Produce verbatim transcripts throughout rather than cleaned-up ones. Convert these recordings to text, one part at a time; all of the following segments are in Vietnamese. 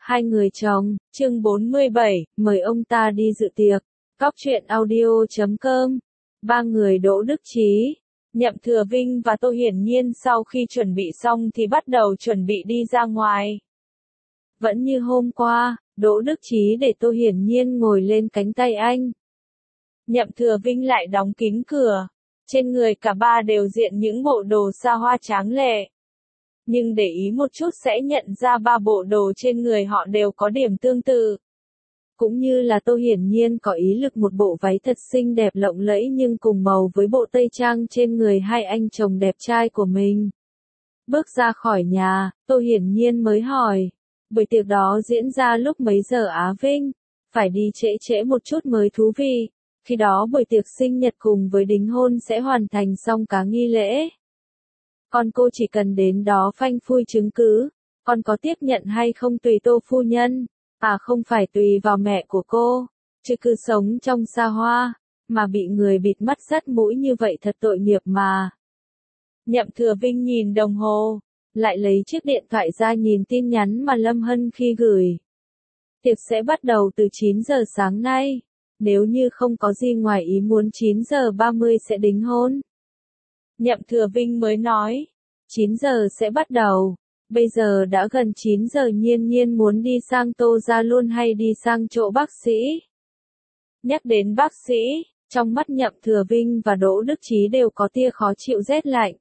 Hai người chồng, chương bốn mươi bảy, mời ông ta đi dự tiệc. Góc truyện audio chấm com. Ba người Đỗ Đức Chí, Nhậm Thừa Vinh và Tô Hiển Nhiên sau khi chuẩn bị xong thì bắt đầu chuẩn bị đi ra ngoài. Vẫn như hôm qua, Đỗ Đức Chí để Tô Hiển Nhiên ngồi lên cánh tay anh. Nhậm Thừa Vinh lại đóng kín cửa. Trên người cả ba đều diện những bộ đồ xa hoa tráng lệ. Nhưng để ý một chút sẽ nhận ra ba bộ đồ trên người họ đều có điểm tương tự. Cũng như là Tô Hiển Nhiên có ý lực một bộ váy thật xinh đẹp lộng lẫy nhưng cùng màu với bộ tây trang trên người hai anh chồng đẹp trai của mình. Bước ra khỏi nhà, Tô Hiển Nhiên mới hỏi, buổi tiệc đó diễn ra lúc mấy giờ Á Vinh? Phải đi trễ trễ một chút mới thú vị, khi đó buổi tiệc sinh nhật cùng với đính hôn sẽ hoàn thành xong cả nghi lễ. Còn cô chỉ cần đến đó phanh phui chứng cứ, còn có tiếp nhận hay không tùy Tô phu nhân, à không phải tùy vào mẹ của cô, chứ cứ sống trong xa hoa, mà bị người bịt mắt dắt mũi như vậy thật tội nghiệp mà. Nhậm Thừa Vinh nhìn đồng hồ, lại lấy chiếc điện thoại ra nhìn tin nhắn mà Lâm Hân khi gửi. Tiệc sẽ bắt đầu từ chín giờ sáng nay, nếu như không có gì ngoài ý muốn chín giờ ba mươi sẽ đính hôn. Nhậm Thừa Vinh mới nói, chín giờ sẽ bắt đầu, bây giờ đã gần chín giờ Nhiên Nhiên muốn đi sang Tô gia luôn hay đi sang chỗ bác sĩ? Nhắc đến bác sĩ, trong mắt Nhậm Thừa Vinh và Đỗ Đức Chí đều có tia khó chịu rét lạnh.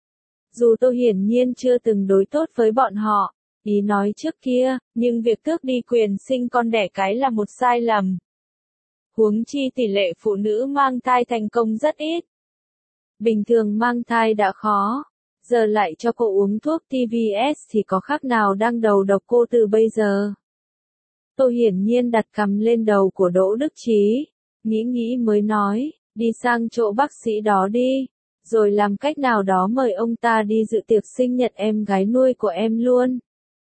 Dù Tô Hiển Nhiên chưa từng đối tốt với bọn họ, ý nói trước kia, nhưng việc tước đi quyền sinh con đẻ cái là một sai lầm. Huống chi tỷ lệ phụ nữ mang thai thành công rất ít. Bình thường mang thai đã khó, giờ lại cho cô uống thuốc tê vê ét thì có khác nào đang đầu độc cô từ bây giờ. Tô Hiển Nhiên đặt cằm lên đầu của Đỗ Đức Chí, nghĩ nghĩ mới nói, đi sang chỗ bác sĩ đó đi, rồi làm cách nào đó mời ông ta đi dự tiệc sinh nhật em gái nuôi của em luôn.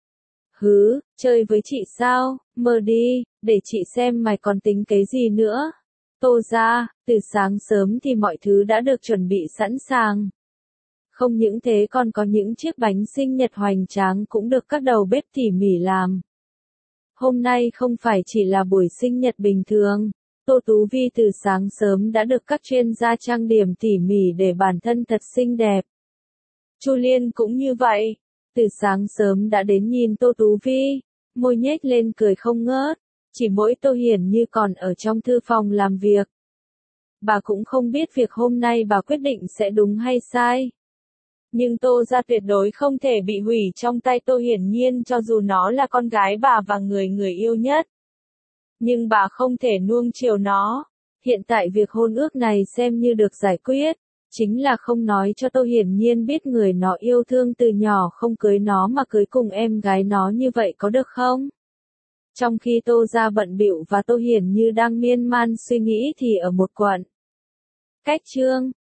Hứ, chơi với chị sao, mơ đi, để chị xem mày còn tính cái gì nữa. Tô gia, từ sáng sớm thì mọi thứ đã được chuẩn bị sẵn sàng. Không những thế còn có những chiếc bánh sinh nhật hoành tráng cũng được các đầu bếp tỉ mỉ làm. Hôm nay không phải chỉ là buổi sinh nhật bình thường, Tô Tú Vi từ sáng sớm đã được các chuyên gia trang điểm tỉ mỉ để bản thân thật xinh đẹp. Chu Liên cũng như vậy, từ sáng sớm đã đến nhìn Tô Tú Vi, môi nhếch lên cười không ngớt. Chỉ mỗi Tô Hiển Như còn ở trong thư phòng làm việc. Bà cũng không biết việc hôm nay bà quyết định sẽ đúng hay sai. Nhưng Tô gia tuyệt đối không thể bị hủy trong tay Tô Hiển Nhiên cho dù nó là con gái bà và người người yêu nhất. Nhưng bà không thể nuông chiều nó. Hiện tại việc hôn ước này xem như được giải quyết. Chính là không nói cho Tô Hiển Nhiên biết người nó yêu thương từ nhỏ không cưới nó mà cưới cùng em gái nó như vậy có được không? Trong khi Tô gia bận bịu và Tô Hiển Như đang miên man suy nghĩ thì ở một quận cách Trương,